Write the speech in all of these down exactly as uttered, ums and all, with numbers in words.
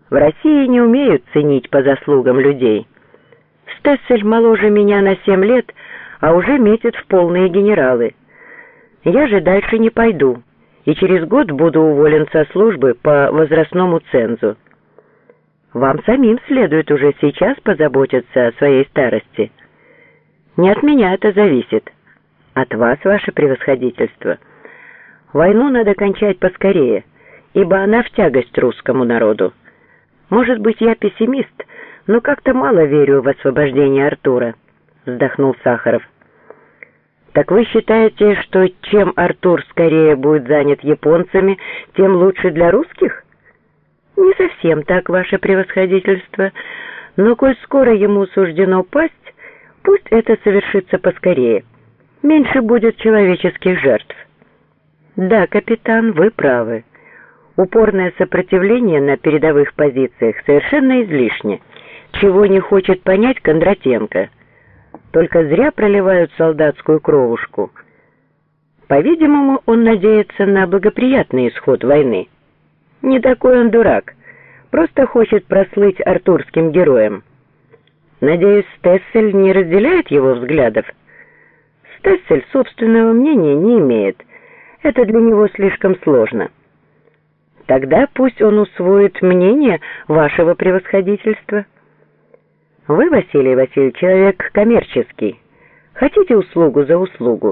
В России не умеют ценить по заслугам людей. Стессель моложе меня на семь лет, а уже метит в полные генералы. Я же дальше не пойду, и через год буду уволен со службы по возрастному цензу. Вам самим следует уже сейчас позаботиться о своей старости. Не от меня это зависит. От вас, ваше превосходительство. Войну надо кончать поскорее, ибо она в тягость русскому народу. Может быть, я пессимист, но как-то мало верю в освобождение Артура, вздохнул Сахаров. Так вы считаете, что чем Артур скорее будет занят японцами, тем лучше для русских? Не совсем так, ваше превосходительство, но коль скоро ему суждено пасть, пусть это совершится поскорее. Меньше будет человеческих жертв. Да, капитан, вы правы. Упорное сопротивление на передовых позициях совершенно излишне, чего не хочет понять Кондратенко. Только зря проливают солдатскую кровушку. По-видимому, он надеется на благоприятный исход войны. Не такой он дурак, просто хочет прослыть артурским героем. Надеюсь, Стессель не разделяет его взглядов? Стессель собственного мнения не имеет, это для него слишком сложно. Тогда пусть он усвоит мнение вашего превосходительства. Вы, Василий Васильевич, человек коммерческий. Хотите услугу за услугу?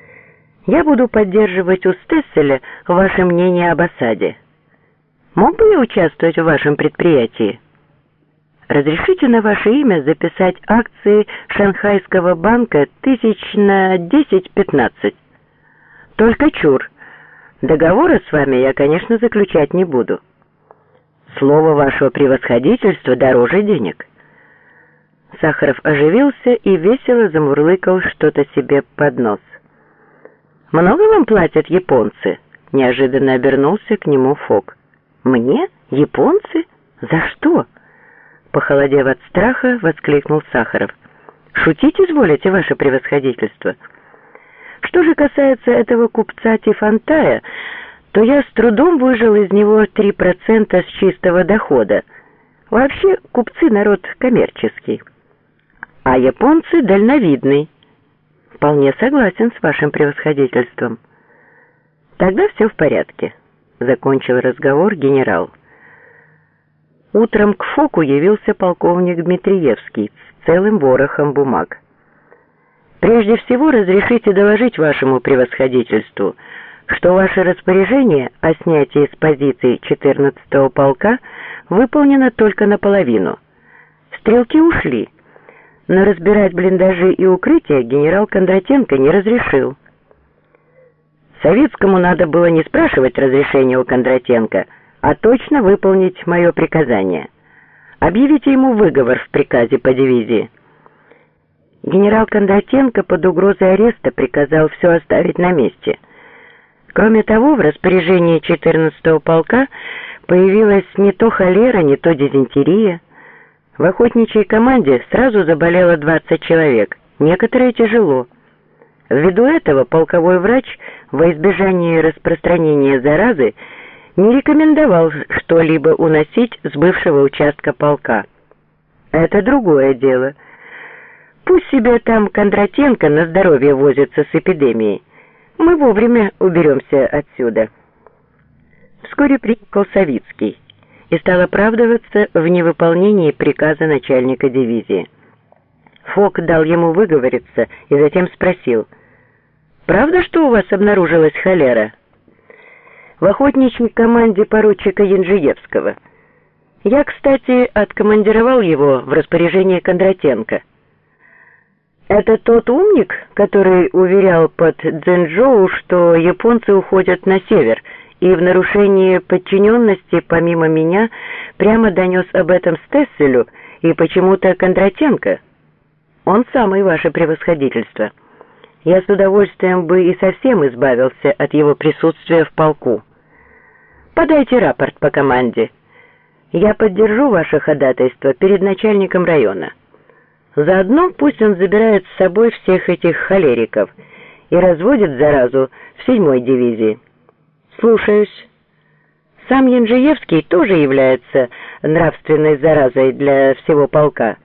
Я буду поддерживать у Стесселя ваше мнение об осаде. Мог бы я участвовать в вашем предприятии? Разрешите на ваше имя записать акции Шанхайского банка тысяч на десять-пятнадцать. Только чур. Договора с вами я, конечно, заключать не буду. Слово вашего превосходительства дороже денег. Сахаров оживился и весело замурлыкал что-то себе под нос. «Много вам платят японцы?» — неожиданно обернулся к нему Фок. «Мне? Японцы? За что?» Похолодев от страха, воскликнул Сахаров. «Шутить изволите, ваше превосходительство? Что же касается этого купца Тифантая, то я с трудом выжил из него три процента с чистого дохода. Вообще, купцы народ коммерческий. А японцы дальновидный. Вполне согласен с вашим превосходительством. Тогда все в порядке», — закончил разговор генерал. Утром к Фоку явился полковник Дмитриевский с целым ворохом бумаг. «Прежде всего разрешите доложить вашему превосходительству, что ваше распоряжение о снятии с позиций четырнадцатого полка выполнено только наполовину. Стрелки ушли, но разбирать блиндажи и укрытия генерал Кондратенко не разрешил». Советскому надо было не спрашивать разрешения у Кондратенко, а точно выполнить мое приказание. Объявите ему выговор в приказе по дивизии. Генерал Кондратенко под угрозой ареста приказал все оставить на месте. Кроме того, в распоряжении четырнадцатого полка появилась не то холера, не то дизентерия. В охотничьей команде сразу заболело двадцать человек, некоторые тяжело. Ввиду этого полковой врач во избежание распространения заразы не рекомендовал что-либо уносить с бывшего участка полка. Это другое дело. Пусть себе там Кондратенко на здоровье возится с эпидемией. Мы вовремя уберемся отсюда. Вскоре приехал Савицкий и стал оправдываться в невыполнении приказа начальника дивизии. Фок дал ему выговориться и затем спросил: «Правда, что у вас обнаружилась холера?» «В охотничьей команде поручика Янжиевского. Я, кстати, откомандировал его в распоряжение Кондратенко». «Это тот умник, который уверял под Цзэнчжоу, что японцы уходят на север, и в нарушении подчиненности, помимо меня, прямо донес об этом Стесселю и почему-то Кондратенко?» «Он самый, ваше превосходительство. Я с удовольствием бы и совсем избавился от его присутствия в полку. Подайте рапорт по команде. Я поддержу ваше ходатайство перед начальником района. Заодно пусть он забирает с собой всех этих холериков и разводит заразу в седьмой дивизии». «Слушаюсь». Сам Янжиевский тоже является нравственной заразой для всего полка.